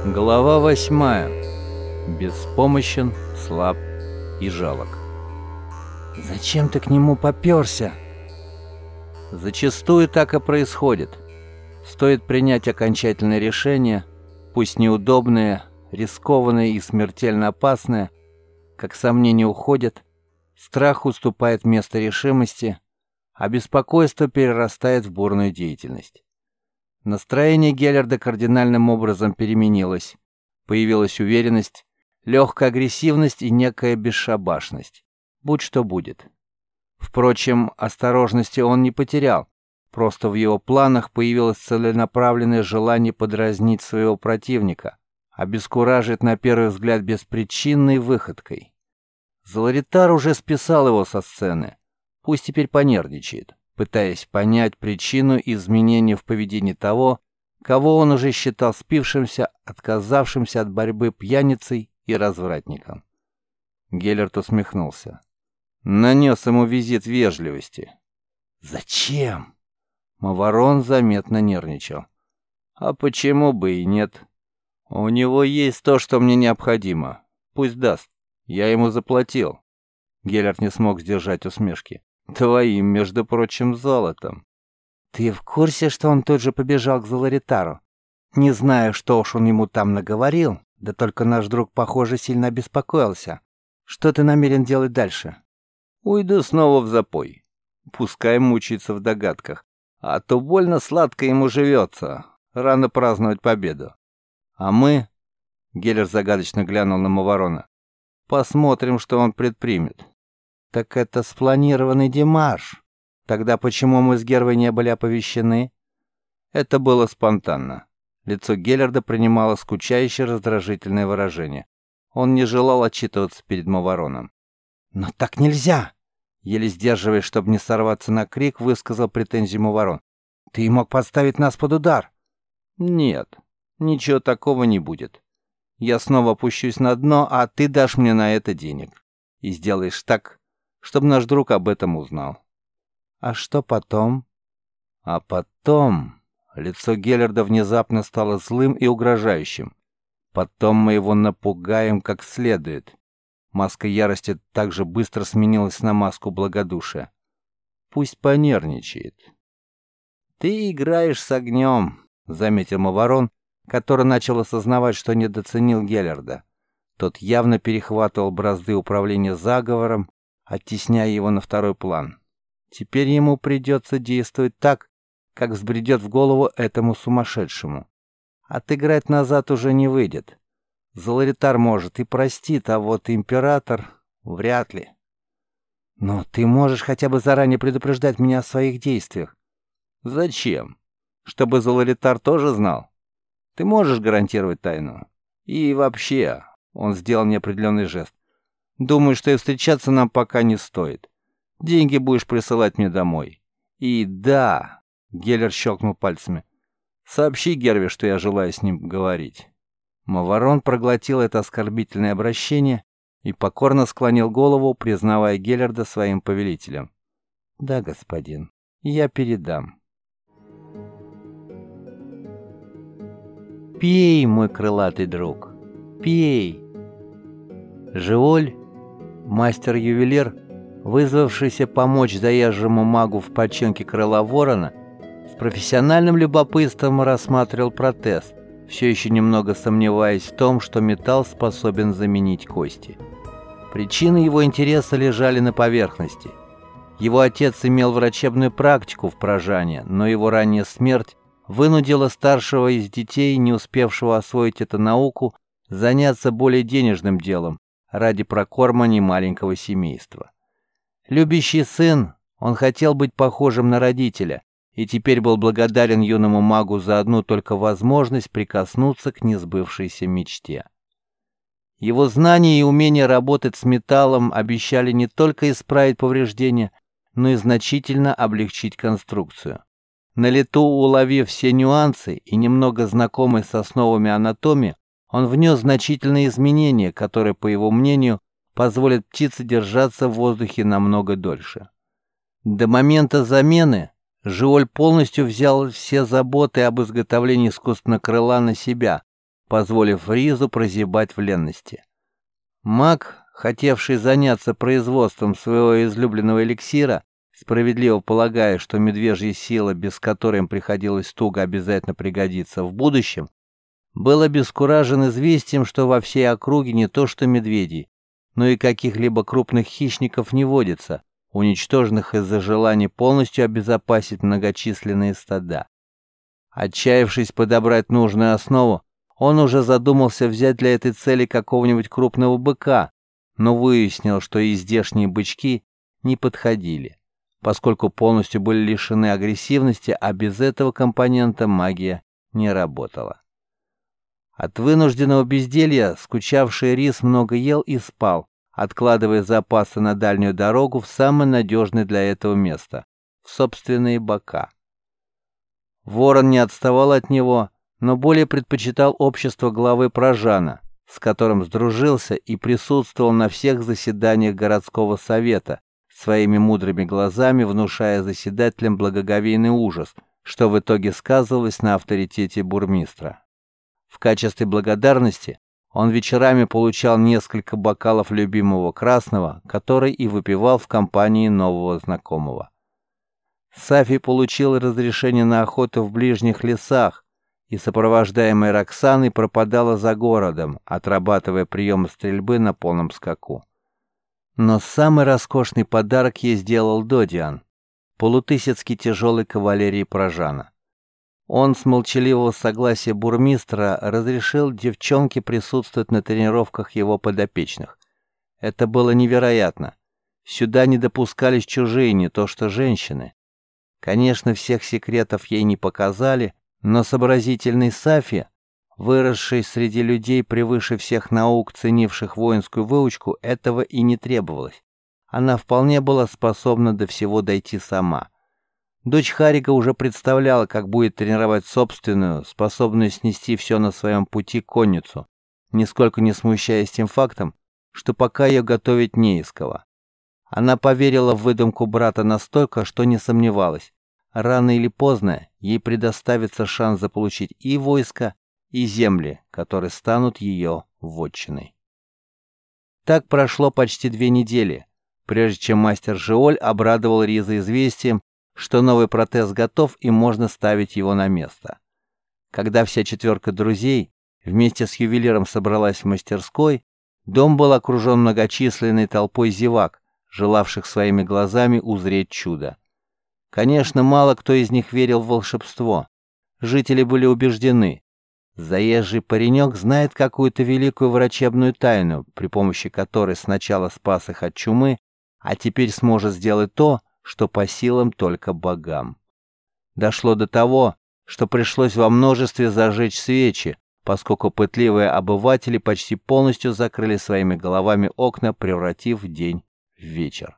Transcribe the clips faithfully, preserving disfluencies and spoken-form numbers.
Глава восьмая. Беспомощен, слаб и жалок. «Зачем ты к нему попёрся?» Зачастую так и происходит. Стоит принять окончательное решение, пусть неудобное, рискованное и смертельно опасное, как сомнения уходят, страх уступает место решимости, а беспокойство перерастает в бурную деятельность. Настроение Геллерда кардинальным образом переменилось. Появилась уверенность, легкая агрессивность и некая бесшабашность. Будь что будет. Впрочем, осторожности он не потерял. Просто в его планах появилось целенаправленное желание подразнить своего противника, обескуражить на первый взгляд беспричинной выходкой. Золотар уже списал его со сцены. Пусть теперь понервничает, пытаясь понять причину изменения в поведении того, кого он уже считал спившимся, отказавшимся от борьбы пьяницей и развратником. Геллерд усмехнулся. Нанес ему визит вежливости. «Зачем?» Маварон заметно нервничал. «А почему бы и нет? У него есть то, что мне необходимо. Пусть даст. Я ему заплатил». Геллерд не смог сдержать усмешки. «Твоим, между прочим, золотом». «Ты в курсе, что он тут же побежал к Золотару? Не знаю, что уж он ему там наговорил, да только наш друг, похоже, сильно обеспокоился. Что ты намерен делать дальше?» «Уйду снова в запой. Пускай мучается в догадках. А то больно сладко ему живется. Рано праздновать победу. А мы...» Геллерд загадочно глянул на Маварона. «Посмотрим, что он предпримет». «Так это спланированный демарш. Тогда почему мы с Гервой не были оповещены?» Это было спонтанно. Лицо Геллерда принимало скучающее раздражительное выражение. Он не желал отчитываться перед Мавароном. «Но так нельзя!» Еле сдерживаясь, чтобы не сорваться на крик, высказал претензию Маварон. «Ты мог подставить нас под удар!» «Нет, ничего такого не будет. Я снова опущусь на дно, а ты дашь мне на это денег. И сделаешь так, чтобы наш друг об этом узнал». «А что потом?» «А потом...» Лицо Геллерда внезапно стало злым и угрожающим. «Потом мы его напугаем как следует». Маска ярости также быстро сменилась на маску благодушия. «Пусть понервничает». «Ты играешь с огнем», — заметил Маварон, который начал осознавать, что недооценил Геллерда. Тот явно перехватывал бразды управления заговором, оттесняя его на второй план. Теперь ему придется действовать так, как взбредет в голову этому сумасшедшему. Отыграть назад уже не выйдет. Золотар может и простит, а вот император вряд ли. «Но ты можешь хотя бы заранее предупреждать меня о своих действиях». «Зачем? Чтобы Золотар тоже знал? Ты можешь гарантировать тайну? И вообще...» Он сделал неопределенный жест. «Думаю, что и встречаться нам пока не стоит. Деньги будешь присылать мне домой. И да...» Геллерд щелкнул пальцами. «Сообщи Герве, что я желаю с ним говорить». Маварон проглотил это оскорбительное обращение и покорно склонил голову, признавая Геллерда своим повелителем. «Да, господин, я передам». «Пей, мой крылатый друг, пей!» Жиоль, мастер-ювелир, вызвавшийся помочь заезжему магу в починке крыла ворона, с профессиональным любопытством рассматривал протез, все еще немного сомневаясь в том, что металл способен заменить кости. Причины его интереса лежали на поверхности. Его отец имел врачебную практику в Прожане, но его ранняя смерть вынудила старшего из детей, не успевшего освоить эту науку, заняться более денежным делом ради прокорма немаленького семейства. Любящий сын, он хотел быть похожим на родителя, и теперь был благодарен юному магу за одну только возможность прикоснуться к несбывшейся мечте. Его знания и умение работать с металлом обещали не только исправить повреждения, но и значительно облегчить конструкцию. На лету уловив все нюансы и немного знакомый с основами анатомии, он внес значительные изменения, которые, по его мнению, позволят птице держаться в воздухе намного дольше. До момента замены Жиоль полностью взял все заботы об изготовлении искусственного крыла на себя, позволив Ризу прозябать в ленности. Маг, хотевший заняться производством своего излюбленного эликсира, справедливо полагая, что медвежья сила, без которой им приходилось туго, обязательно пригодится в будущем, был обескуражен известием, что во всей округе не то что медведей, но и каких-либо крупных хищников не водится, уничтоженных из-за желания полностью обезопасить многочисленные стада. Отчаявшись подобрать нужную основу, он уже задумался взять для этой цели какого-нибудь крупного быка, но выяснил, что и здешние бычки не подходили, поскольку полностью были лишены агрессивности, а без этого компонента магия не работала. От вынужденного безделья скучавший Рис много ел и спал, откладывая запасы на дальнюю дорогу в самое надежное для этого место — в собственные бока. Ворон не отставал от него, но более предпочитал общество главы Прожана, с которым сдружился и присутствовал на всех заседаниях городского совета, своими мудрыми глазами внушая заседателям благоговейный ужас, что в итоге сказывалось на авторитете бурмистра. В качестве благодарности он вечерами получал несколько бокалов любимого красного, который и выпивал в компании нового знакомого. Сафи получил разрешение на охоту в ближних лесах и, сопровождаемая Роксаной, пропадала за городом, отрабатывая приемы стрельбы на полном скаку. Но самый роскошный подарок ей сделал Додиан — полутысяцкий тяжелой кавалерии Прожана. Он с молчаливого согласия бурмистра разрешил девчонке присутствовать на тренировках его подопечных. Это было невероятно. Сюда не допускались чужие, не то что женщины. Конечно, всех секретов ей не показали, но сообразительный Сафи, выросший среди людей превыше всех наук, ценивших воинскую выучку, этого и не требовалось. Она вполне была способна до всего дойти сама. Дочь Харига уже представляла, как будет тренировать собственную, способную снести все на своем пути конницу, нисколько не смущаясь тем фактом, что пока ее готовить не из кого. Она поверила в выдумку брата настолько, что не сомневалась. Рано или поздно ей предоставится шанс заполучить и войско, и земли, которые станут ее вотчиной. Так прошло почти две недели, прежде чем мастер Жиоль обрадовал Риза известием, что новый протез готов и можно ставить его на место. Когда вся четверка друзей вместе с ювелиром собралась в мастерской, дом был окружен многочисленной толпой зевак, желавших своими глазами узреть чудо. Конечно, мало кто из них верил в волшебство. Жители были убеждены: заезжий паренек знает какую-то великую врачебную тайну, при помощи которой сначала спас их от чумы, а теперь сможет сделать то, что по силам только богам. Дошло до того, что пришлось во множестве зажечь свечи, поскольку пытливые обыватели почти полностью закрыли своими головами окна, превратив день в вечер.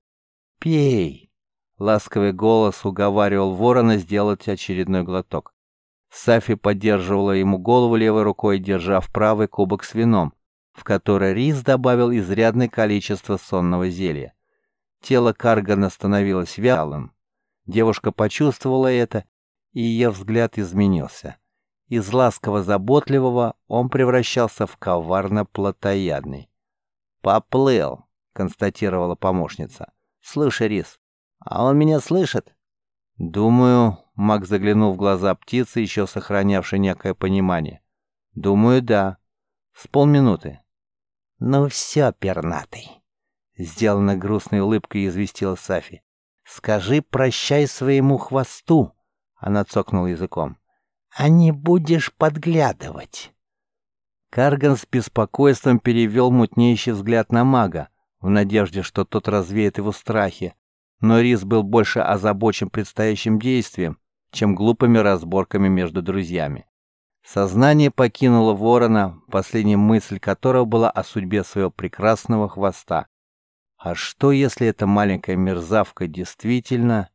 «Пей!» — ласковый голос уговаривал ворона сделать очередной глоток. Сафи поддерживала ему голову левой рукой, держа в правый кубок с вином, в который Рис добавил изрядное количество сонного зелья. Тело Каргана становилось вялым. Девушка почувствовала это, и ее взгляд изменился. Из ласково-заботливого он превращался в коварно-плотоядный. «Поплыл», — констатировала помощница. «Слушай, Рис, а он меня слышит?» «Думаю...» — Маг заглянул в глаза птицы, еще сохранявшей некое понимание. «Думаю, да. С полминуты». «Ну все, пернатый», — сделанно грустной улыбкой известила Сафи. «Скажи прощай своему хвосту», — она цокнула языком. «А не будешь подглядывать». Карган с беспокойством перевел мутнеющий взгляд на мага, в надежде, что тот развеет его страхи, но Рис был больше озабочен предстоящим действием, чем глупыми разборками между друзьями. Сознание покинуло ворона, последняя мысль которого была о судьбе своего прекрасного хвоста. А что, если эта маленькая мерзавка действительно...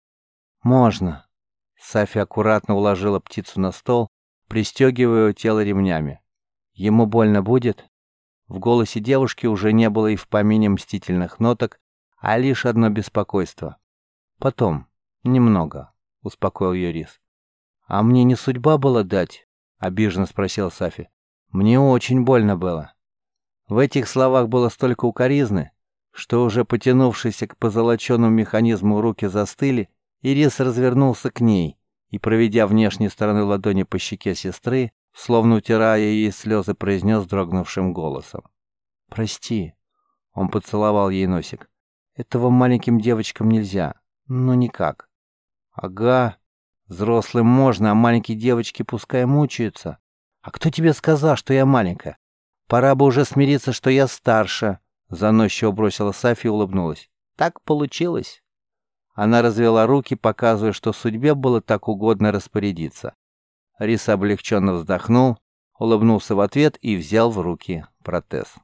«Можно». Сафи аккуратно уложила птицу на стол, пристегивая его тело ремнями. «Ему больно будет?» В голосе девушки уже не было и в помине мстительных ноток, а лишь одно беспокойство. «Потом. Немного», — успокоил ее Рис. «А мне не судьба была дать?» обиженно спросил Сафи. «Мне очень больно было». В этих словах было столько укоризны, что уже потянувшиеся к позолоченному механизму руки застыли, и Рис развернулся к ней и, проведя внешней стороной ладони по щеке сестры, словно утирая ей слезы, произнес дрогнувшим голосом: «Прости». Он поцеловал ей носик. «Этого маленьким девочкам нельзя. Ну никак». «Ага, взрослым можно, а маленькие девочки пускай мучаются. А кто тебе сказал, что я маленькая? Пора бы уже смириться, что я старше», — заносчиво бросила Сафи и улыбнулась. «Так получилось». Она развела руки, показывая, что судьбе было так угодно распорядиться. Рис облегченно вздохнул, улыбнулся в ответ и взял в руки протез.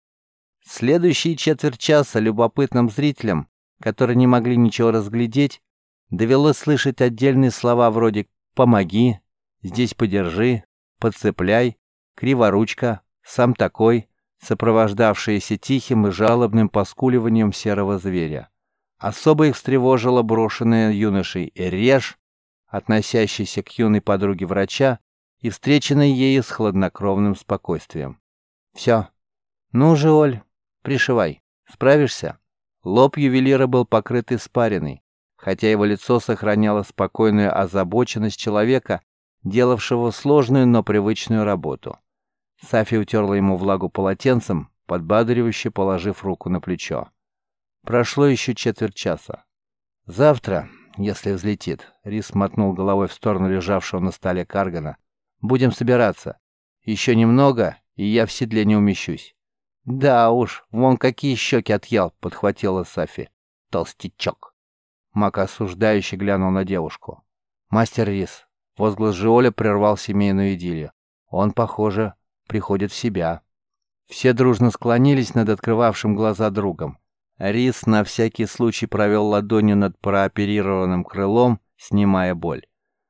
Следующие четверть часа любопытным зрителям, которые не могли ничего разглядеть, довелось слышать отдельные слова вроде «помоги», «здесь подержи», «подцепляй», «криворучка», «сам такой», сопровождавшиеся тихим и жалобным поскуливанием серого зверя. Особо их встревожило брошенное юношей «режь», относящийся к юной подруге врача, и встреченный ею с хладнокровным спокойствием. «Все. Ну же, Оль, пришивай. Справишься?» Лоб ювелира был покрыт испариной, хотя его лицо сохраняло спокойную озабоченность человека, делавшего сложную, но привычную работу. Сафи утерла ему влагу полотенцем, подбадривающе положив руку на плечо. Прошло еще четверть часа. «Завтра, если взлетит», — Рис мотнул головой в сторону лежавшего на столе Каргана, — «будем собираться. Еще немного, и я в седле не умещусь». «Да уж, вон какие щеки отъел», — подхватила Сафи. «Толстячок». Мак осуждающе глянул на девушку. «Мастер Рис», — возглас Жиоля прервал семейную идиллию. «Он, похоже, приходит в себя». Все дружно склонились над открывавшим глаза другом. Рис на всякий случай провел ладонью над прооперированным крылом, снимая боль.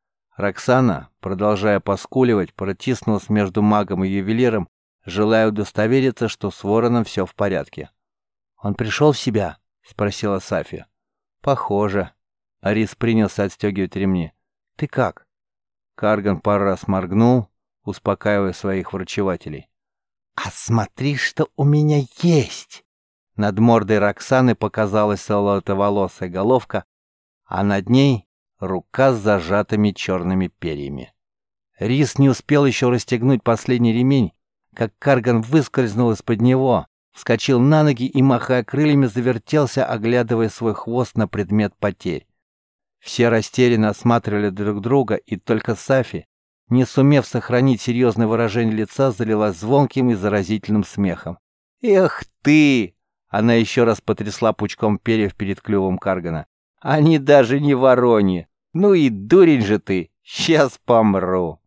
Роксана, продолжая поскуливать, протиснулась между магом и ювелиром, желая удостовериться, что с вороном все в порядке. «Он пришел в себя?» — спросила Сафи. «Похоже». Рис принялся отстегивать ремни. «Ты как?» Карган пару раз моргнул, успокаивая своих врачевателей. «А смотри, что у меня есть!» Над мордой Роксаны показалась золотоволосая головка, а над ней рука с зажатыми черными перьями. Рис не успел еще расстегнуть последний ремень, как Карган выскользнул из-под него, вскочил на ноги и, махая крыльями, завертелся, оглядывая свой хвост на предмет потерь. Все растерянно осматривали друг друга, и только Сафи, не сумев сохранить серьезное выражение лица, залилась звонким и заразительным смехом. «Эх ты!» Она еще раз потрясла пучком перьев перед клювом Каргана. «Они даже не вороньи! Ну и дурень же ты! Сейчас помру!»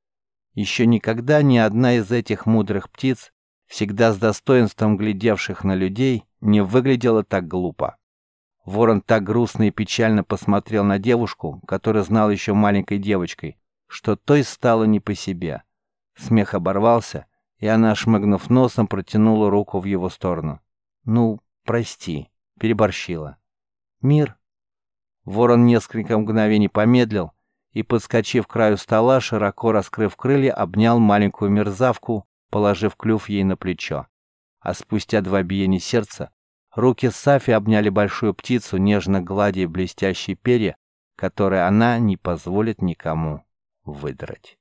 Еще никогда ни одна из этих мудрых птиц, всегда с достоинством глядевших на людей, не выглядела так глупо. Ворон так грустно и печально посмотрел на девушку, которая знала еще маленькой девочкой, что той стало не по себе. Смех оборвался, и она, шмыгнув носом, протянула руку в его сторону. «Ну, прости, переборщила». «Мир?» Ворон несколько мгновений помедлил и, подскочив к краю стола, широко раскрыв крылья, обнял маленькую мерзавку, положив клюв ей на плечо. А спустя два биения сердца руки Сафи обняли большую птицу, нежно гладя блестящие перья, которые она не позволит никому выдрать.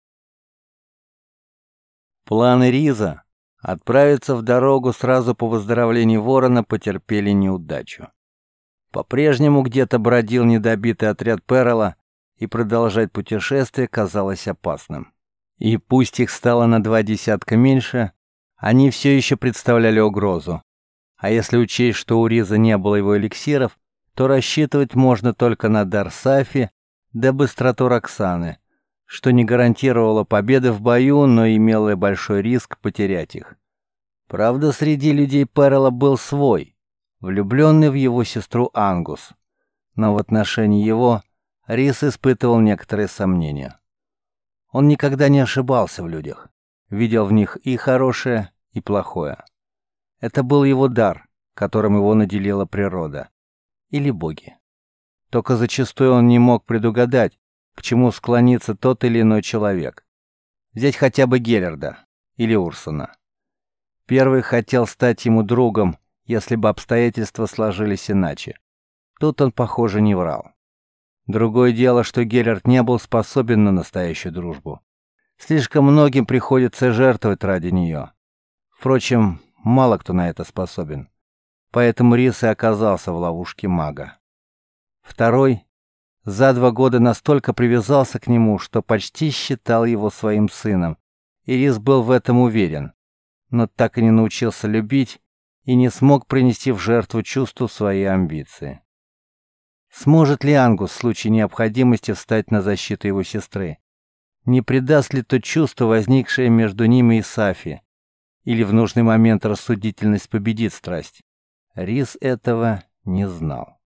Планы Риза отправиться в дорогу сразу по выздоровлении ворона потерпели неудачу. По-прежнему где-то бродил недобитый отряд Перрелла, и продолжать путешествие казалось опасным. И пусть их стало на два десятка меньше, они все еще представляли угрозу. А если учесть, что у Риза не было его эликсиров, то рассчитывать можно только на дар Сафи да быстроту Роксаны, что не гарантировало победы в бою, но имело большой риск потерять их. Правда, среди людей Перрелла был свой, влюбленный в его сестру Ангус, но в отношении его Рис испытывал некоторые сомнения. Он никогда не ошибался в людях, видел в них и хорошее, и плохое. Это был его дар, которым его наделила природа, или боги. Только зачастую он не мог предугадать, к чему склонится тот или иной человек. Взять хотя бы Геллерда или Урсона. Первый хотел стать ему другом, если бы обстоятельства сложились иначе. Тут он, похоже, не врал. Другое дело, что Геллерд не был способен на настоящую дружбу. Слишком многим приходится жертвовать ради нее. Впрочем, мало кто на это способен. Поэтому Рис и оказался в ловушке мага. Второй за два года настолько привязался к нему, что почти считал его своим сыном, и Рис был в этом уверен, но так и не научился любить и не смог принести в жертву чувству свои амбиции. Сможет ли Ангус в случае необходимости встать на защиту его сестры? Не предаст ли то чувство, возникшее между ними и Сафи? Или в нужный момент рассудительность победит страсть? Рис этого не знал.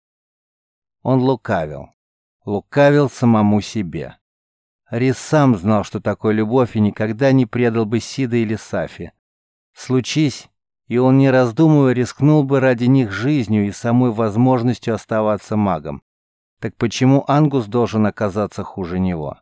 Он лукавил. Лукавил самому себе. Рис сам знал, что такое любовь, и никогда не предал бы Сида или Сафи. Случись, и он, не раздумывая, рискнул бы ради них жизнью и самой возможностью оставаться магом. Так почему Ангус должен оказаться хуже него?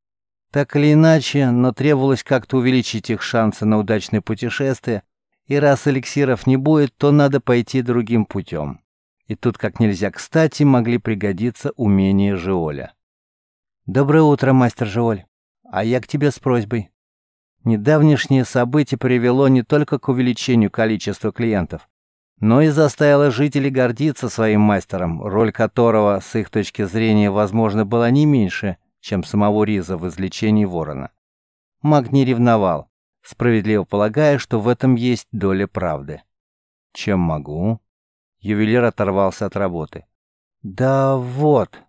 Так или иначе, но требовалось как-то увеличить их шансы на удачное путешествие, и раз эликсиров не будет, то надо пойти другим путем. И тут как нельзя кстати могли пригодиться умения Жиоля. «Доброе утро, мастер Жиоль. А я к тебе с просьбой». Недавнешнее событие привело не только к увеличению количества клиентов, но и заставило жителей гордиться своим мастером, роль которого, с их точки зрения, возможно, была не меньше, чем самого Риза в излечении ворона. Маг не ревновал, справедливо полагая, что в этом есть доля правды. «Чем могу?» Ювелир оторвался от работы. «Да вот».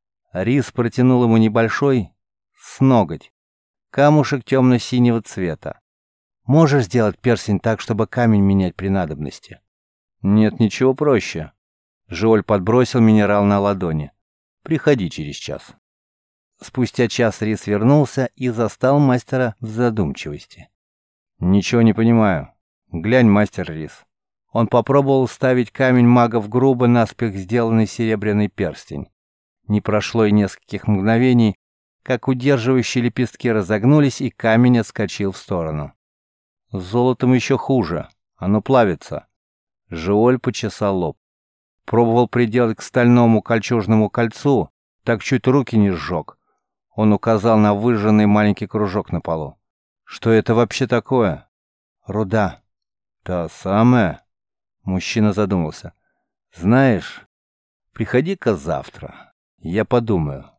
Риз протянул ему небольшой сноготь, камушек темно-синего цвета. «Можешь сделать перстень так, чтобы камень менять при надобности?» «Нет, ничего проще». Жиоль подбросил минерал на ладони. «Приходи через час». Спустя час Рис вернулся и застал мастера в задумчивости. «Ничего не понимаю. Глянь, мастер Рис». Он попробовал вставить камень мага в грубо наспех сделанный серебряный перстень. Не прошло и нескольких мгновений, как удерживающие лепестки разогнулись, и камень отскочил в сторону. «С золотом еще хуже. Оно плавится». Жиоль почесал лоб. Пробовал приделать к стальному кольчужному кольцу, так чуть руки не сжег. Он указал на выжженный маленький кружок на полу. «Что это вообще такое?» «Руда». «Та самая?» Мужчина задумался. «Знаешь, приходи-ка завтра. Я подумаю».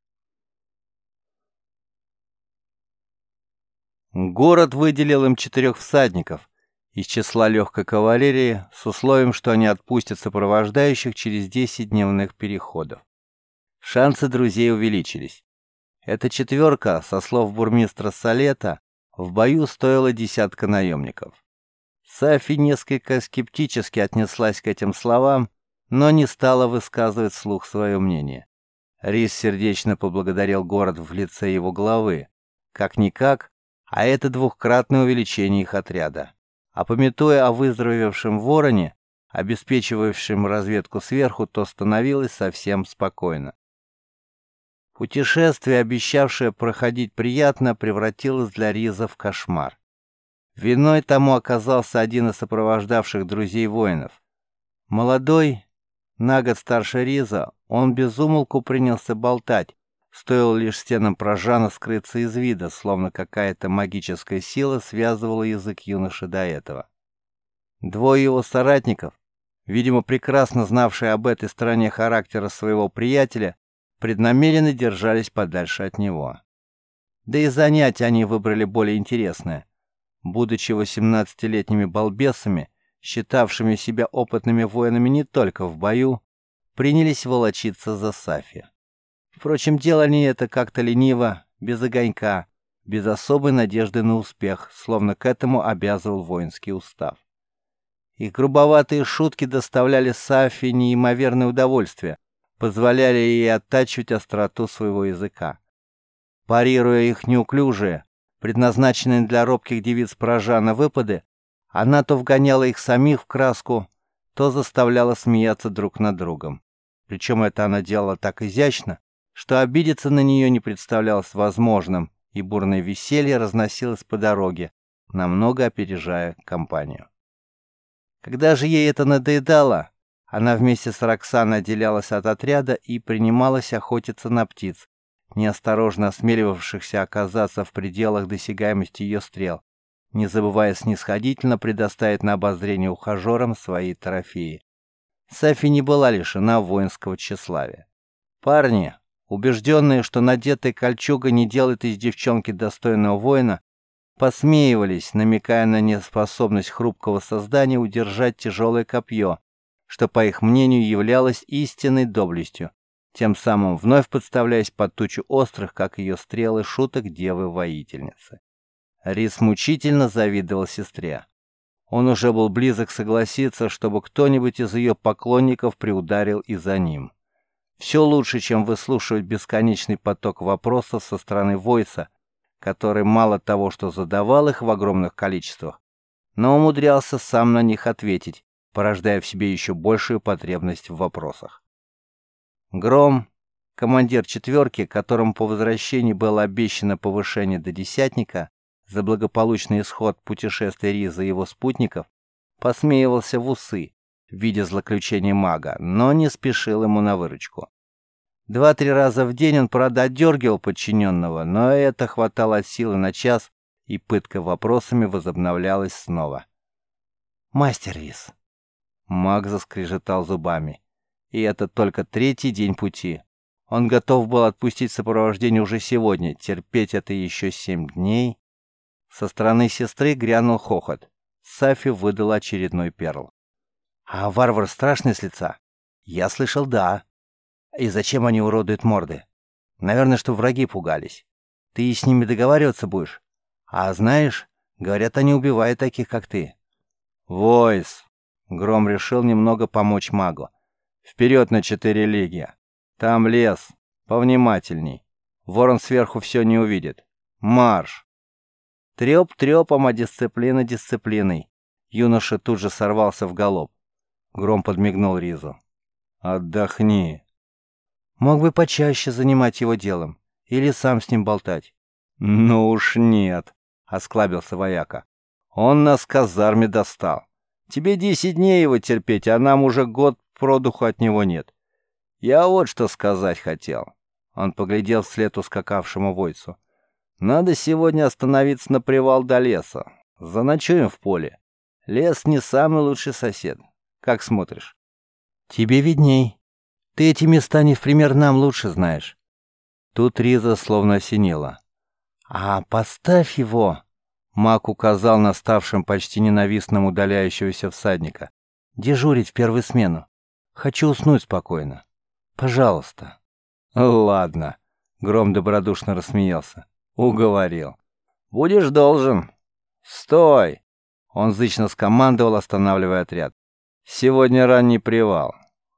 Город выделил им четырех всадников из числа легкой кавалерии с условием, что они отпустят сопровождающих через десять дневных переходов. Шансы друзей увеличились. Эта четверка, со слов бурмистра Салета, в бою стоила десятка наемников. Сафи несколько скептически отнеслась к этим словам, но не стала высказывать вслух свое мнение. Рис сердечно поблагодарил город в лице его главы. Как-никак, а это двухкратное увеличение их отряда. А памятуя о выздоровевшем вороне, обеспечивающем разведку сверху, то становилось совсем спокойно. Путешествие, обещавшее проходить приятно, превратилось для Риза в кошмар. Виной тому оказался один из сопровождавших друзей воинов. Молодой, на год старше Риза, он без умолку принялся болтать, стоило лишь стенам Прожана скрыться из вида, словно какая-то магическая сила связывала язык юноши до этого. Двое его соратников, видимо, прекрасно знавшие об этой стороне характера своего приятеля, преднамеренно держались подальше от него. Да и занятия они выбрали более интересное. Будучи восемнадцатилетними балбесами, считавшими себя опытными воинами не только в бою, принялись волочиться за Сафи. Впрочем, делали они это как-то лениво, без огонька, без особой надежды на успех, словно к этому обязывал воинский устав. Их грубоватые шутки доставляли Сафи неимоверное удовольствие, позволяли ей оттачивать остроту своего языка. Парируя их неуклюжие, предназначенные для робких девиц Прожана выпады, она то вгоняла их самих в краску, то заставляла смеяться друг над другом. Причем это она делала так изящно, что обидеться на нее не представлялось возможным, и бурное веселье разносилось по дороге, намного опережая компанию. Когда же ей это надоедало, она вместе с Роксаной отделялась от отряда и принималась охотиться на птиц, неосторожно осмеливавшихся оказаться в пределах досягаемости ее стрел, не забывая снисходительно предоставить на обозрение ухажерам свои трофеи. Сафи не была лишена воинского тщеславия. Парни, убежденные, что надетая кольчуга не делает из девчонки достойного воина, посмеивались, намекая на неспособность хрупкого создания удержать тяжелое копье, что, по их мнению, являлось истинной доблестью, тем самым вновь подставляясь под тучу острых, как ее стрелы, шуток девы-воительницы. Рис мучительно завидовал сестре. Он уже был близок согласиться, чтобы кто-нибудь из ее поклонников приударил и за ним. Все лучше, чем выслушивать бесконечный поток вопросов со стороны Войса, который мало того, что задавал их в огромных количествах, но умудрялся сам на них ответить, порождая в себе еще большую потребность в вопросах. Гром, командир четверки, которому по возвращении было обещано повышение до десятника за благополучный исход путешествия Риза и его спутников, посмеивался в усы, видя злоключение мага, но не спешил ему на выручку. Два-три раза в день он, правда, отдергивал подчиненного, но это хватало от силы на час, и пытка вопросами возобновлялась снова. «Мастер Риз!» Маг заскрежетал зубами. И это только третий день пути. Он готов был отпустить сопровождение уже сегодня, терпеть это еще семь дней. Со стороны сестры грянул хохот. Сафи выдала очередной перл. «А варвар страшный с лица?» «Я слышал, да. И зачем они уродуют морды? Наверное, что враги пугались. Ты с ними договариваться будешь? А знаешь, говорят, они убивают таких, как ты». «Войс!» Гром решил немного помочь магу. «Вперед на четыре лиги. Там лес. Повнимательней. Ворон сверху все не увидит. Марш!» Треп трепом, а дисциплина дисциплиной. Юноша тут же сорвался в галоп. Гром подмигнул Ризу. «Отдохни». «Мог бы почаще занимать его делом. Или сам с ним болтать». «Ну уж нет», — осклабился вояка. «Он нас в казарме достал. Тебе десять дней его терпеть, а нам уже год продуху от него нет. Я вот что сказать хотел». Он поглядел вслед ускакавшему Войсу. «Надо сегодня остановиться на привал до леса. Заночуем в поле. Лес не самый лучший сосед. Как смотришь?» «Тебе видней. Ты эти места не в пример нам лучше знаешь». Тут Риза словно осенила. «А поставь его!» Маг указал на ставшем почти ненавистным удаляющегося всадника. «Дежурить в первую смену. Хочу уснуть спокойно. Пожалуйста». «Ладно», — Гром добродушно рассмеялся. «Уговорил. Будешь должен. Стой!» Он зычно скомандовал, останавливая отряд. «Сегодня ранний привал».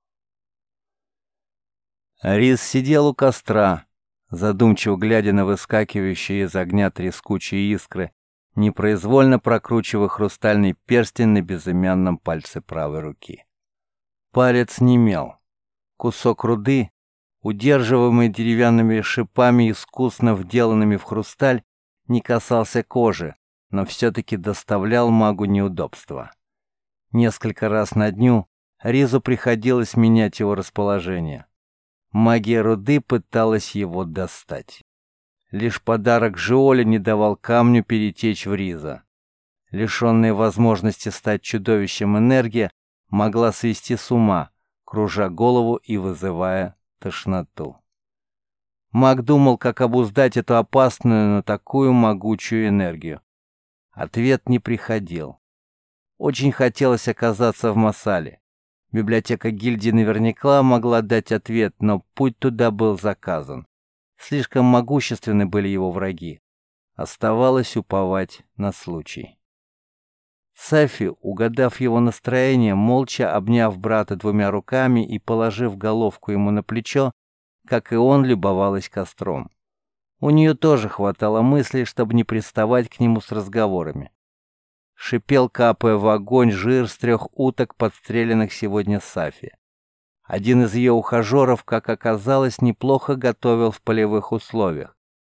Риз сидел у костра, задумчиво глядя на выскакивающие из огня трескучие искры, непроизвольно прокручивая хрустальный перстень на безымянном пальце правой руки. Палец немел. Кусок руды, удерживаемый деревянными шипами, искусно вделанными в хрусталь, не касался кожи, но все-таки доставлял магу неудобства. Несколько раз на дню Ризу приходилось менять его расположение. Магия руды пыталась его достать. Лишь подарок Жиоля не давал камню перетечь в Риза. Лишенная возможности стать чудовищем энергия могла свести с ума, кружа голову и вызывая тошноту. Маг думал, как обуздать эту опасную, но такую могучую энергию. Ответ не приходил. Очень хотелось оказаться в Масале. Библиотека гильдии наверняка могла дать ответ, но путь туда был заказан. Слишком могущественны были его враги. Оставалось уповать на случай. Сафи, угадав его настроение, молча обняв брата двумя руками и положив головку ему на плечо, как и он, любовалась костром. У нее тоже хватало мыслей, чтобы не приставать к нему с разговорами. Шипел, капая в огонь, жир с трех уток, подстреленных сегодня Сафи. Один из ее ухажеров, как оказалось, неплохо готовил в полевых условиях.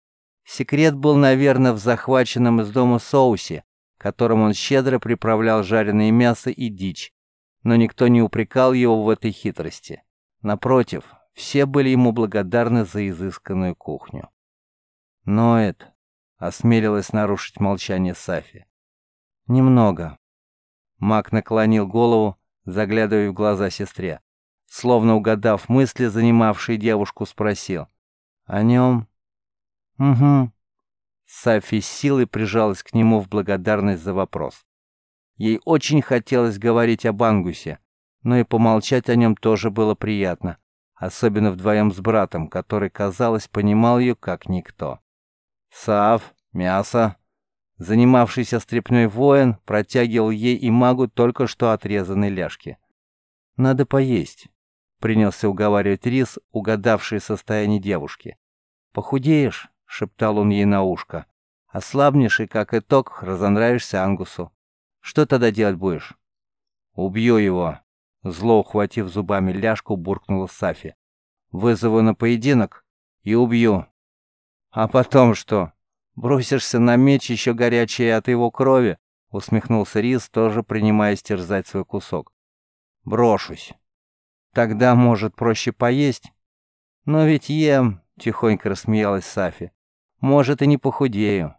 Секрет был, наверное, в захваченном из дома соусе, которым он щедро приправлял жареное мясо и дичь, но никто не упрекал его в этой хитрости. Напротив, все были ему благодарны за изысканную кухню. «Ноет», — осмелилась нарушить молчание Сафи. «Немного». Мак наклонил голову, заглядывая в глаза сестре. Словно угадав мысли, занимавшие девушку, спросил: «О нем?» «Угу». Сафи с силой прижалась к нему в благодарность за вопрос. Ей очень хотелось говорить об Ангусе, но и помолчать о нем тоже было приятно, особенно вдвоем с братом, который, казалось, понимал ее как никто. «Сав, мясо!» Занимавшийся стряпнёй воин протягивал ей и магу только что отрезанные ляжки. «Надо поесть», — принялся уговаривать Рис, угадавший состояние девушки. «Похудеешь», — шептал он ей на ушко. «Ослабнешь и, как итог, разонравишься Ангусу. Что тогда делать будешь?» «Убью его», — зло ухватив зубами ляжку, буркнула Сафи. «Вызову на поединок и убью». «А потом что? Бросишься на меч, еще горячий от его крови?» — усмехнулся Рис, тоже принимаясь терзать свой кусок. «Брошусь. Тогда, может, проще поесть?» «Но ведь ем», — тихонько рассмеялась Сафи. «Может, и не похудею».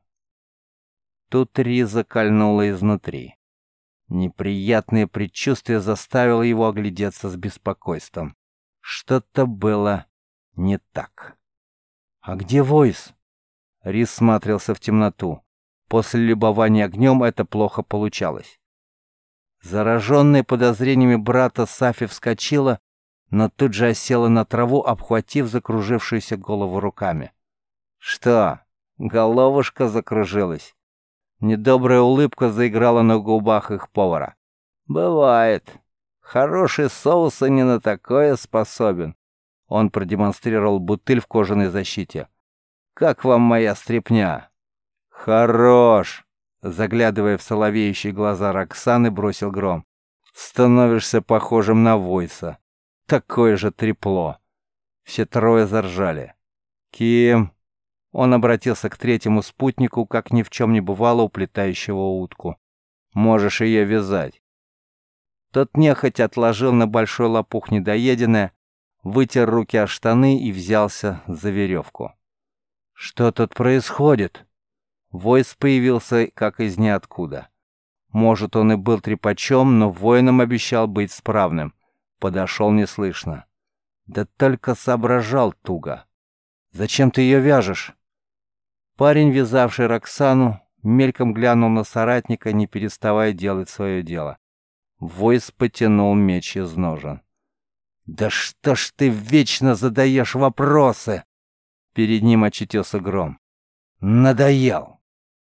Тут Риза кольнула изнутри. Неприятное предчувствие заставило его оглядеться с беспокойством. Что-то было не так. «А где Войс?» Рис смотрелся в темноту. После любования огнем это плохо получалось. Зараженная подозрениями брата, Сафи вскочила, но тут же осела на траву, обхватив закружившуюся голову руками. «Что, головушка закружилась?» Недобрая улыбка заиграла на губах их повара. «Бывает. Хороший соус и не на такое способен». Он продемонстрировал бутыль в кожаной защите. «Как вам моя стряпня?» «Хорош!» Заглядывая в соловеющие глаза Роксаны, бросил Гром. «Становишься похожим на Войса. Такое же трепло». Все трое заржали. «Ким?» Он обратился к третьему спутнику, как ни в чем не бывало, уплетающего утку. «Можешь ее вязать». Тот нехотя отложил на большой лопух недоеденное, вытер руки о штаны и взялся за веревку. «Что тут происходит?» Войс появился как из ниоткуда. Может, он и был трепачом, но воином обещал быть справным. Подошел неслышно. Да только соображал туго. «Зачем ты ее вяжешь?» Парень, вязавший Роксану, мельком глянул на соратника, не переставая делать свое дело. Войс потянул меч из ножен. «Да что ж ты вечно задаешь вопросы?» Перед ним очутился Гром. «Надоел!»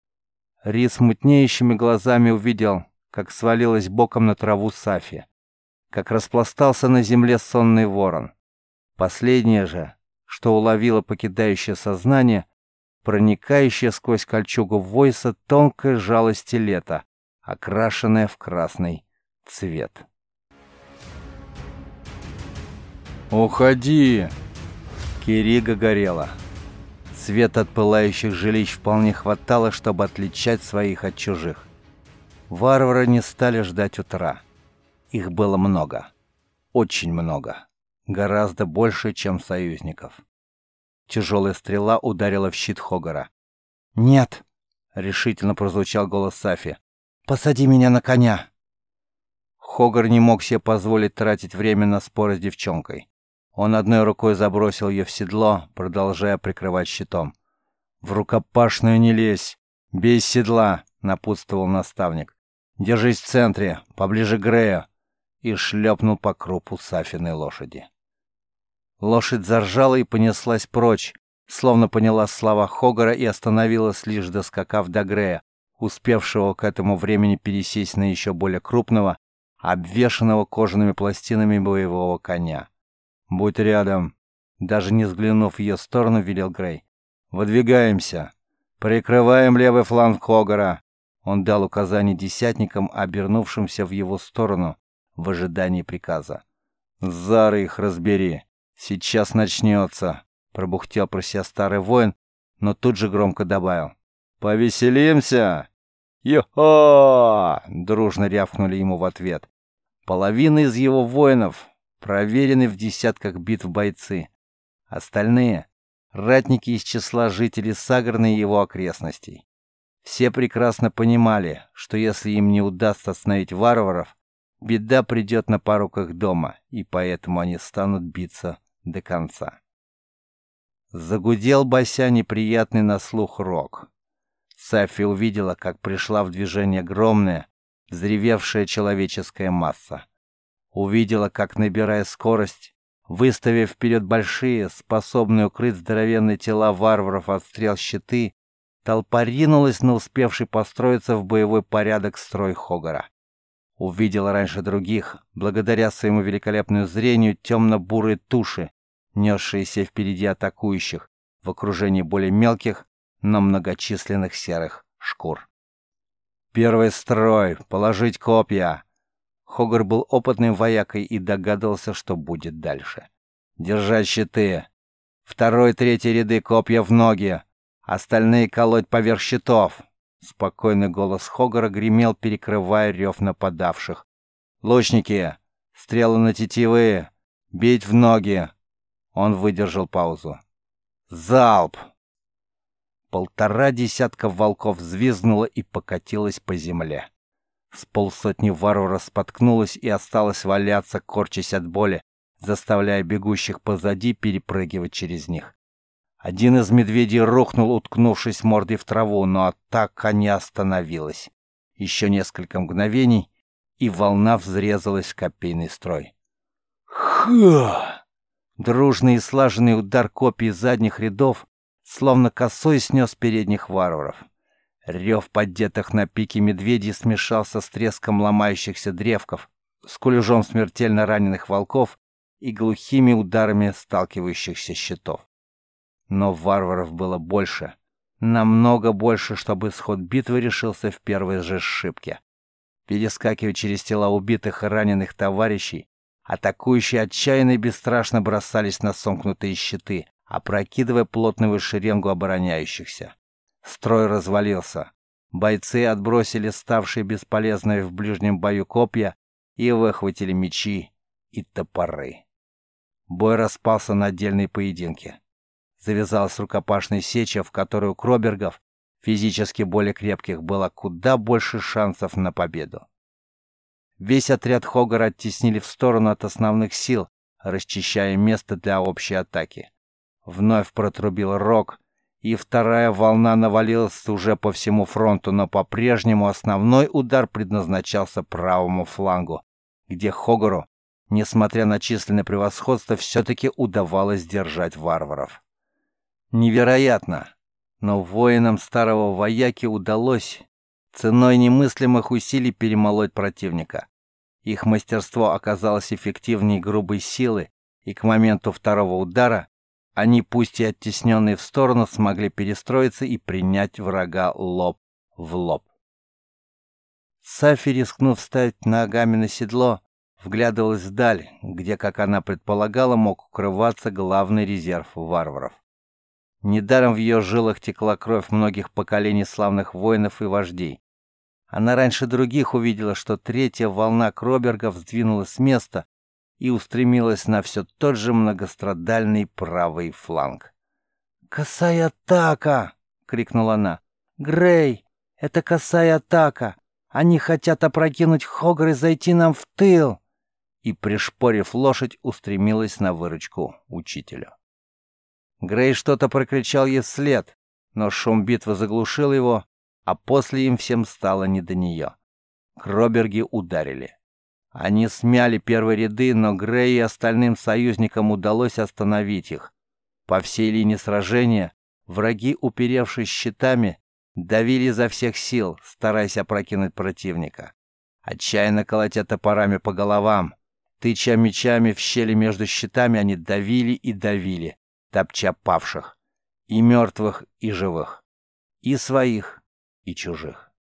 Рис мутнеющими глазами увидел, как свалилась боком на траву Сафи, как распластался на земле сонный ворон. Последнее же, что уловило покидающее сознание, проникающее сквозь кольчугу Войса тонкая жалость лета, окрашенная в красный цвет. «Уходи!» Кирига горела. Свет от пылающих жилищ вполне хватало, чтобы отличать своих от чужих. Варвары не стали ждать утра. Их было много. Очень много. Гораздо больше, чем союзников. Тяжелая стрела ударила в щит Хогара. «Нет!» — решительно прозвучал голос Сафи. «Посади меня на коня!» Хогар не мог себе позволить тратить время на споры с девчонкой. Он одной рукой забросил ее в седло, продолжая прикрывать щитом. «В рукопашную не лезь! Бей с седла!» — напутствовал наставник. «Держись в центре, поближе к Грею!» И шлепнул по крупу Сафиной лошади. Лошадь заржала и понеслась прочь, словно поняла слова Хогара и остановилась, лишь доскакав до Грея, успевшего к этому времени пересесть на еще более крупного, обвешанного кожаными пластинами боевого коня. «Будь рядом!» Даже не взглянув в ее сторону, велел Грей. «Выдвигаемся! Прикрываем левый фланг Хогара!» Он дал указание десятникам, обернувшимся в его сторону, в ожидании приказа. «Зары их разбери! Сейчас начнется!» — пробухтел про себя старый воин, но тут же громко добавил: «Повеселимся!» «Йо-хо!» — дружно рявкнули ему в ответ. Половина из его воинов — проверены в десятках битв бойцы. Остальные — ратники из числа жителей Сагрна и его окрестностей. Все прекрасно понимали, что если им не удастся остановить варваров, беда придет на пороках дома, и поэтому они станут биться до конца. Загудел бася неприятный на слух рог. Сафи увидела, как пришла в движение огромная, взревевшая человеческая масса. Увидела, как, набирая скорость, выставив вперед большие, способные укрыть здоровенные тела варваров от стрел щиты, толпа ринулась на успевший построиться в боевой порядок строй Хогора. Увидела раньше других, благодаря своему великолепному зрению, темно-бурые туши, несшиеся впереди атакующих, в окружении более мелких, но многочисленных серых шкур. «Первый строй! Положить копья!» Хогор был опытным воякой и догадывался, что будет дальше. «Держать щиты! Второй, третий ряды копья в ноги! Остальные колоть поверх щитов!» Спокойный голос Хогора гремел, перекрывая рев нападавших. «Лучники! Стрелы на тетивы! Бить в ноги!» Он выдержал паузу. «Залп!» Полтора десятка волков взвизгнуло и покатилось по земле. С полсотни варваров споткнулось и осталось валяться, корчась от боли, заставляя бегущих позади перепрыгивать через них. Один из медведей рухнул, уткнувшись мордой в траву, но атака не остановилась. Еще несколько мгновений, и волна взрезалась в копейный строй. «Ха!» Дружный и слаженный удар копий задних рядов словно косой снес передних варваров. Рев поддетых на пике медведей смешался с треском ломающихся древков, скулежом смертельно раненых волков и глухими ударами сталкивающихся щитов. Но варваров было больше, намного больше, чтобы исход битвы решился в первой же сшибке. Перескакивая через тела убитых и раненых товарищей, атакующие отчаянно и бесстрашно бросались на сомкнутые щиты, опрокидывая плотную шеренгу обороняющихся. Строй развалился. Бойцы отбросили ставшие бесполезными в ближнем бою копья и выхватили мечи и топоры. Бой распался на отдельные поединки. Завязалась рукопашная сеча, в которой у Кробергов, физически более крепких, было куда больше шансов на победу. Весь отряд Хогора оттеснили в сторону от основных сил, расчищая место для общей атаки. Вновь протрубил рог, и вторая волна навалилась уже по всему фронту, но по-прежнему основной удар предназначался правому флангу, где Хогору, несмотря на численное превосходство, все-таки удавалось держать варваров. Невероятно, но воинам старого вояки удалось ценой немыслимых усилий перемолоть противника. Их мастерство оказалось эффективнее грубой силы, и к моменту второго удара они, пусть и оттесненные в сторону, смогли перестроиться и принять врага лоб в лоб. Сафи, рискнув встать ногами на седло, вглядывалась вдаль, где, как она предполагала, мог укрываться главный резерв варваров. Недаром в ее жилах текла кровь многих поколений славных воинов и вождей. Она раньше других увидела, что третья волна Кробергов сдвинулась с места и устремилась на все тот же многострадальный правый фланг. «Косая атака!» — крикнула она. «Грей, это косая атака! Они хотят опрокинуть Хогор и зайти нам в тыл!» И, пришпорив лошадь, устремилась на выручку учителю. Грей что-то прокричал ей вслед, но шум битвы заглушил его, а после им всем стало не до нее. Кроберги ударили. Они смяли первые ряды, но Грей и остальным союзникам удалось остановить их. По всей линии сражения враги, уперевшись щитами, давили изо всех сил, стараясь опрокинуть противника. Отчаянно колотя топорами по головам, тыча мечами в щели между щитами, они давили и давили, топча павших, и мертвых, и живых, и своих, и чужих.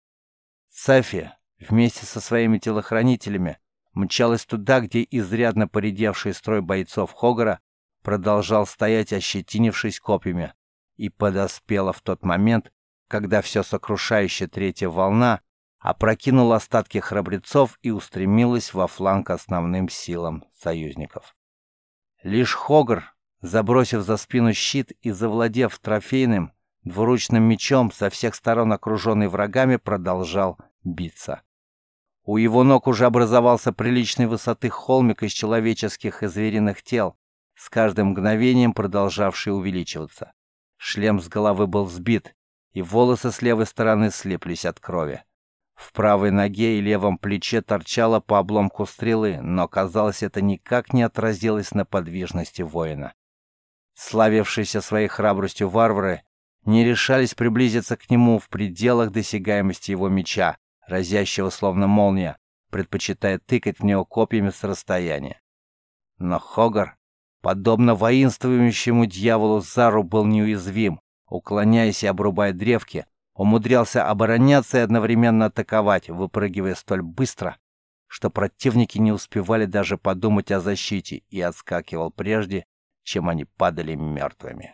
Сафи вместе со своими телохранителями мчалась туда, где изрядно поредевший строй бойцов Хогора продолжал стоять, ощетинившись копьями, и подоспела в тот момент, когда все сокрушающая третья волна опрокинула остатки храбрецов и устремилась во фланг основным силам союзников. Лишь Хогар, забросив за спину щит и завладев трофейным двуручным мечом, со всех сторон окруженный врагами, продолжал биться. У его ног уже образовался приличной высоты холмик из человеческих и звериных тел, с каждым мгновением продолжавший увеличиваться. Шлем с головы был сбит, и волосы с левой стороны слиплись от крови. В правой ноге и левом плече торчало по обломку стрелы, но, казалось, это никак не отразилось на подвижности воина. Славившиеся своей храбростью варвары не решались приблизиться к нему в пределах досягаемости его меча, разящего словно молния, предпочитая тыкать в него копьями с расстояния. Но Хогар, подобно воинствующему дьяволу Зару, был неуязвим, уклоняясь и обрубая древки, умудрялся обороняться и одновременно атаковать, выпрыгивая столь быстро, что противники не успевали даже подумать о защите, и отскакивал прежде, чем они падали мертвыми.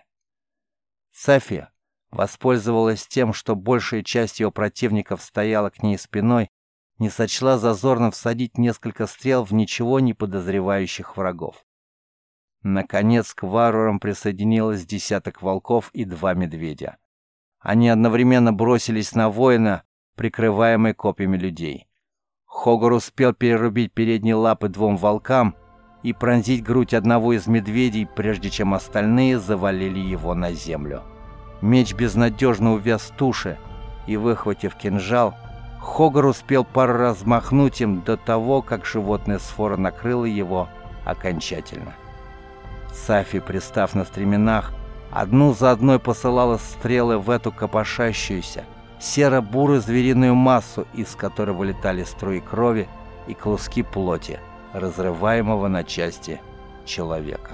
Сафия воспользовалась тем, что большая часть ее противников стояла к ней спиной, не сочла зазорно всадить несколько стрел в ничего не подозревающих врагов. Наконец к варварам присоединилось десяток волков и два медведя. Они одновременно бросились на воина, прикрываемый копьями людей. Хогар успел перерубить передние лапы двум волкам и пронзить грудь одного из медведей, прежде чем остальные завалили его на землю. Меч безнадежно увяз в туше, и, выхватив кинжал, Хогар успел пару раз взмахнуть им до того, как животное сфора накрыло его окончательно. Сафи, пристав на стременах, одну за одной посылала стрелы в эту копошащуюся, серо-бурую звериную массу, из которой вылетали струи крови и куски плоти, разрываемого на части человека.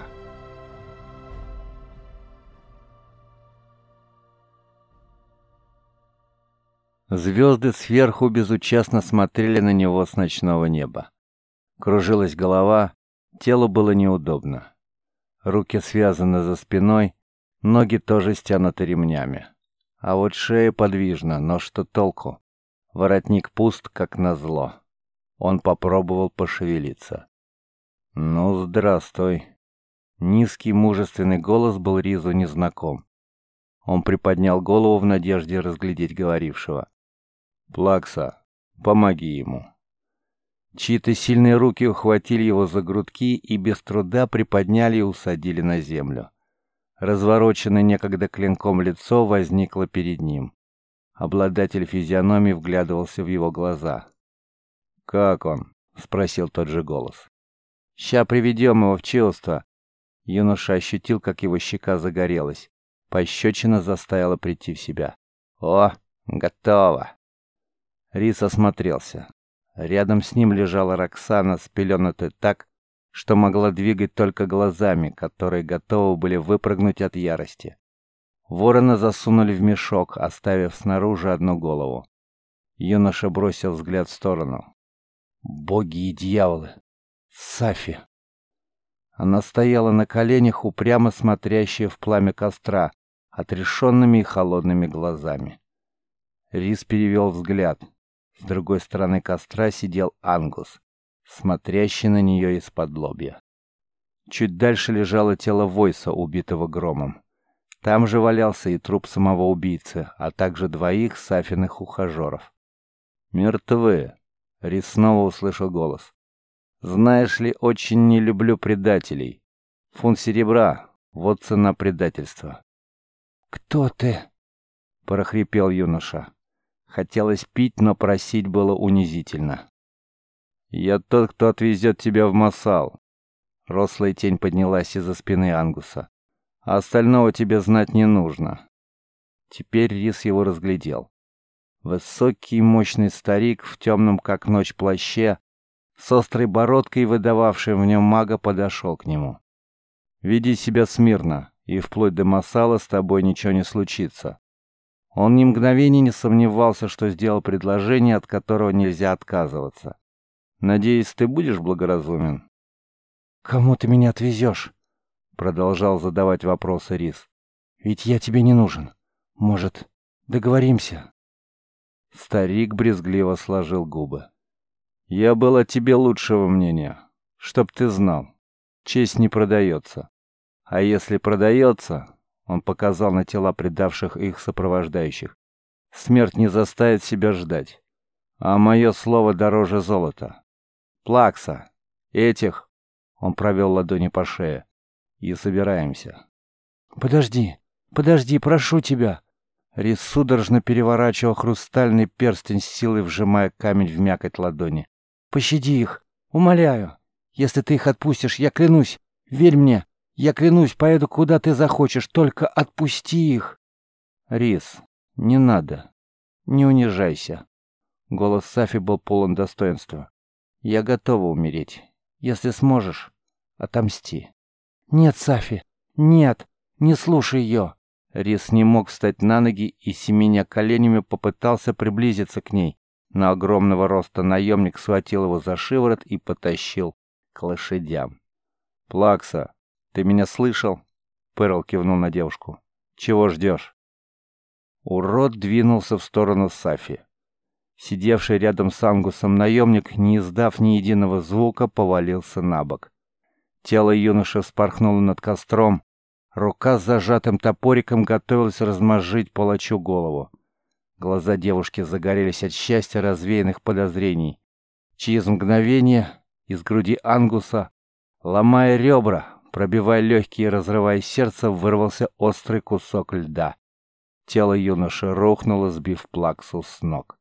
Звезды сверху безучастно смотрели на него с ночного неба. Кружилась голова, телу было неудобно. Руки связаны за спиной, ноги тоже стянуты ремнями. А вот шея подвижна, но что толку? Воротник пуст, как назло. Он попробовал пошевелиться. «Ну, здравствуй». Низкий мужественный голос был Ризу незнаком. Он приподнял голову в надежде разглядеть говорившего. «Плакса, помоги ему». Чьи-то сильные руки ухватили его за грудки и без труда приподняли и усадили на землю. Развороченное некогда клинком лицо возникло перед ним. Обладатель физиономии вглядывался в его глаза. «Как он?» — спросил тот же голос. «Ща приведем его в чувство». Юноша ощутил, как его щека загорелась. Пощечина заставила прийти в себя. «О, готово!» Рис осмотрелся. Рядом с ним лежала Роксана, спеленутая так, что могла двигать только глазами, которые готовы были выпрыгнуть от ярости. Ворона засунули в мешок, оставив снаружи одну голову. Юноша бросил взгляд в сторону. «Боги и дьяволы! Сафи!» Она стояла на коленях, упрямо смотрящая в пламя костра, отрешенными и холодными глазами. Рис перевел взгляд. С другой стороны костра сидел Ангус, смотрящий на нее из-под лобья. Чуть дальше лежало тело Войса, убитого громом. Там же валялся и труп самого убийцы, а также двоих Сафиных ухажеров. «Мертвы!» — Рис снова услышал голос. «Знаешь ли, очень не люблю предателей. Фунт серебра — вот цена предательства». «Кто ты?» — прохрипел юноша. Хотелось пить, но просить было унизительно. «Я тот, кто отвезет тебя в Масал». Рослая тень поднялась из-за спины Ангуса. «А остального тебе знать не нужно». Теперь Рис его разглядел. Высокий и мощный старик в темном как ночь плаще, с острой бородкой, выдававшей в нем мага, подошел к нему. «Веди себя смирно, и вплоть до Масала с тобой ничего не случится». Он ни мгновения не сомневался, что сделал предложение, от которого нельзя отказываться. «Надеюсь, ты будешь благоразумен?» «Кому ты меня отвезешь?» — продолжал задавать вопросы Рис. Ведь я тебе не нужен. Может, договоримся?» Старик брезгливо сложил губы. «Я был о тебе лучшего мнения. Чтоб ты знал, честь не продается. А если продается, — он показал на тела предавших их сопровождающих, — смерть не заставит себя ждать. А мое слово дороже золота. Плакса, этих, — он провел ладони по шее, — и собираемся». «Подожди, подожди, прошу тебя!» Рис судорожно переворачивал хрустальный перстень, с силой вжимая камень в мякоть ладони. «Пощади их, умоляю! Если ты их отпустишь, я клянусь, верь мне, я клянусь, поеду куда ты захочешь, только отпусти их!» «Рис, не надо, не унижайся!» Голос Сафи был полон достоинства. «Я готова умереть. Если сможешь, отомсти». «Нет, Сафи, нет, не слушай ее!» Рис не мог встать на ноги и, семеня коленями, попытался приблизиться к ней, но огромного роста наемник схватил его за шиворот и потащил к лошадям. «Плакса, ты меня слышал?» Перл кивнул на девушку. «Чего ждешь?» Урод двинулся в сторону Сафи. Сидевший рядом с Ангусом наемник, не издав ни единого звука, повалился на бок. Тело юноши вспорхнуло над костром. Рука с зажатым топориком готовилась размозжить палачу голову. Глаза девушки загорелись от счастья, развеянных подозрений. Через мгновение из груди Ангуса, ломая ребра, пробивая легкие и разрывая сердце, вырвался острый кусок льда. Тело юноши рухнуло, сбив Плаксу с ног.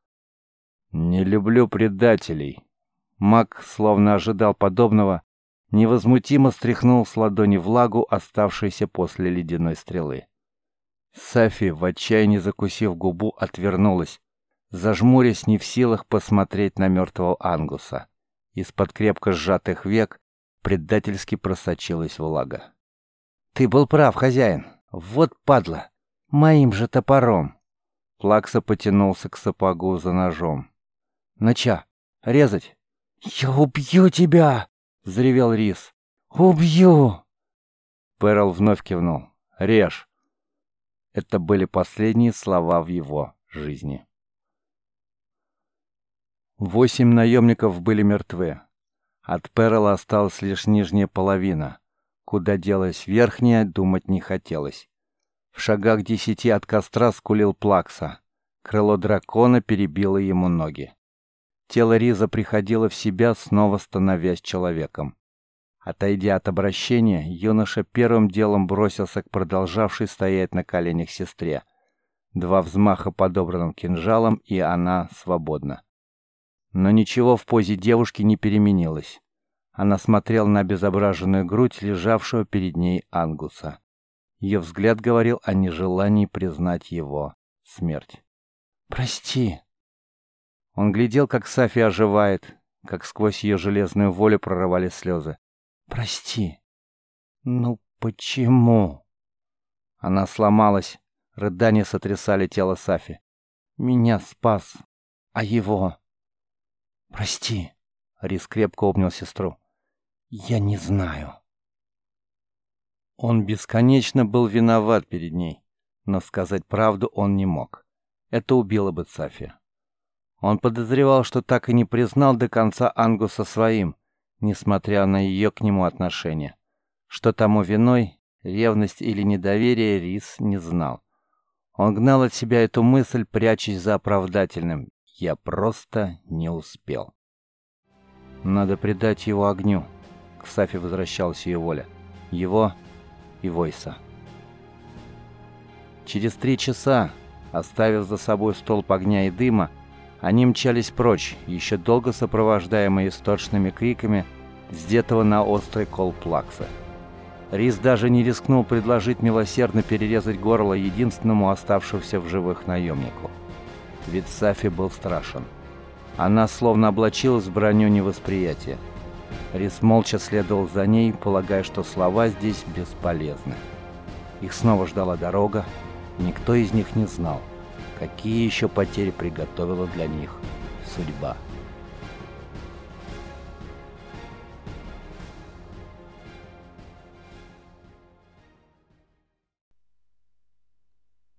«Не люблю предателей». Маг, словно ожидал подобного, невозмутимо стряхнул с ладони влагу, оставшуюся после ледяной стрелы. Сафи, в отчаянии закусив губу, отвернулась, зажмурясь, не в силах посмотреть на мертвого Ангуса. Из-под крепко сжатых век предательски просочилась влага. «Ты был прав, хозяин. Вот падла. Моим же топором!» Плакса потянулся к сапогу за ножом. «Нача, резать!» «Я убью тебя!» — взревел Рис. «Убью!» Перл вновь кивнул. «Режь!» Это были последние слова в его жизни. Восемь наемников были мертвы. От Перла осталась лишь нижняя половина. Куда делась верхняя, думать не хотелось. В шагах десяти от костра скулил Плакса. Крыло дракона перебило ему ноги. Тело Риза приходило в себя, снова становясь человеком. Отойдя от обращения, юноша первым делом бросился к продолжавшей стоять на коленях сестре. Два взмаха подобранным кинжалом, и она свободна. Но ничего в позе девушки не переменилось. Она смотрела на обезображенную грудь, лежавшего перед ней Ангуса. Ее взгляд говорил о нежелании признать его смерть. «Прости». Он глядел, как Сафи оживает, как сквозь ее железную волю прорывались слезы. «Прости. Ну почему?» Она сломалась, рыдания сотрясали тело Сафи. «Меня спас, а его...» «Прости», — Рис крепко обнял сестру. «Я не знаю». Он бесконечно был виноват перед ней, но сказать правду он не мог. Это убило бы Сафи. Он подозревал, что так и не признал до конца Ангуса своим, несмотря на ее к нему отношение. Что тому виной, ревность или недоверие, Рис не знал. Он гнал от себя эту мысль, прячась за оправдательным: «Я просто не успел». Надо предать его огню. К Сафи возвращалась ее воля. Его и Войса. Через три часа, оставив за собой столб огня и дыма, они мчались прочь, еще долго сопровождаемые истошными криками, вздетого на острый кол Плакса. Рис даже не рискнул предложить милосердно перерезать горло единственному оставшемуся в живых наемнику. Ведь Сафи был страшен. Она словно облачилась в броню невосприятия. Рис молча следовал за ней, полагая, что слова здесь бесполезны. Их снова ждала дорога. Никто из них не знал, какие еще потери приготовила для них судьба.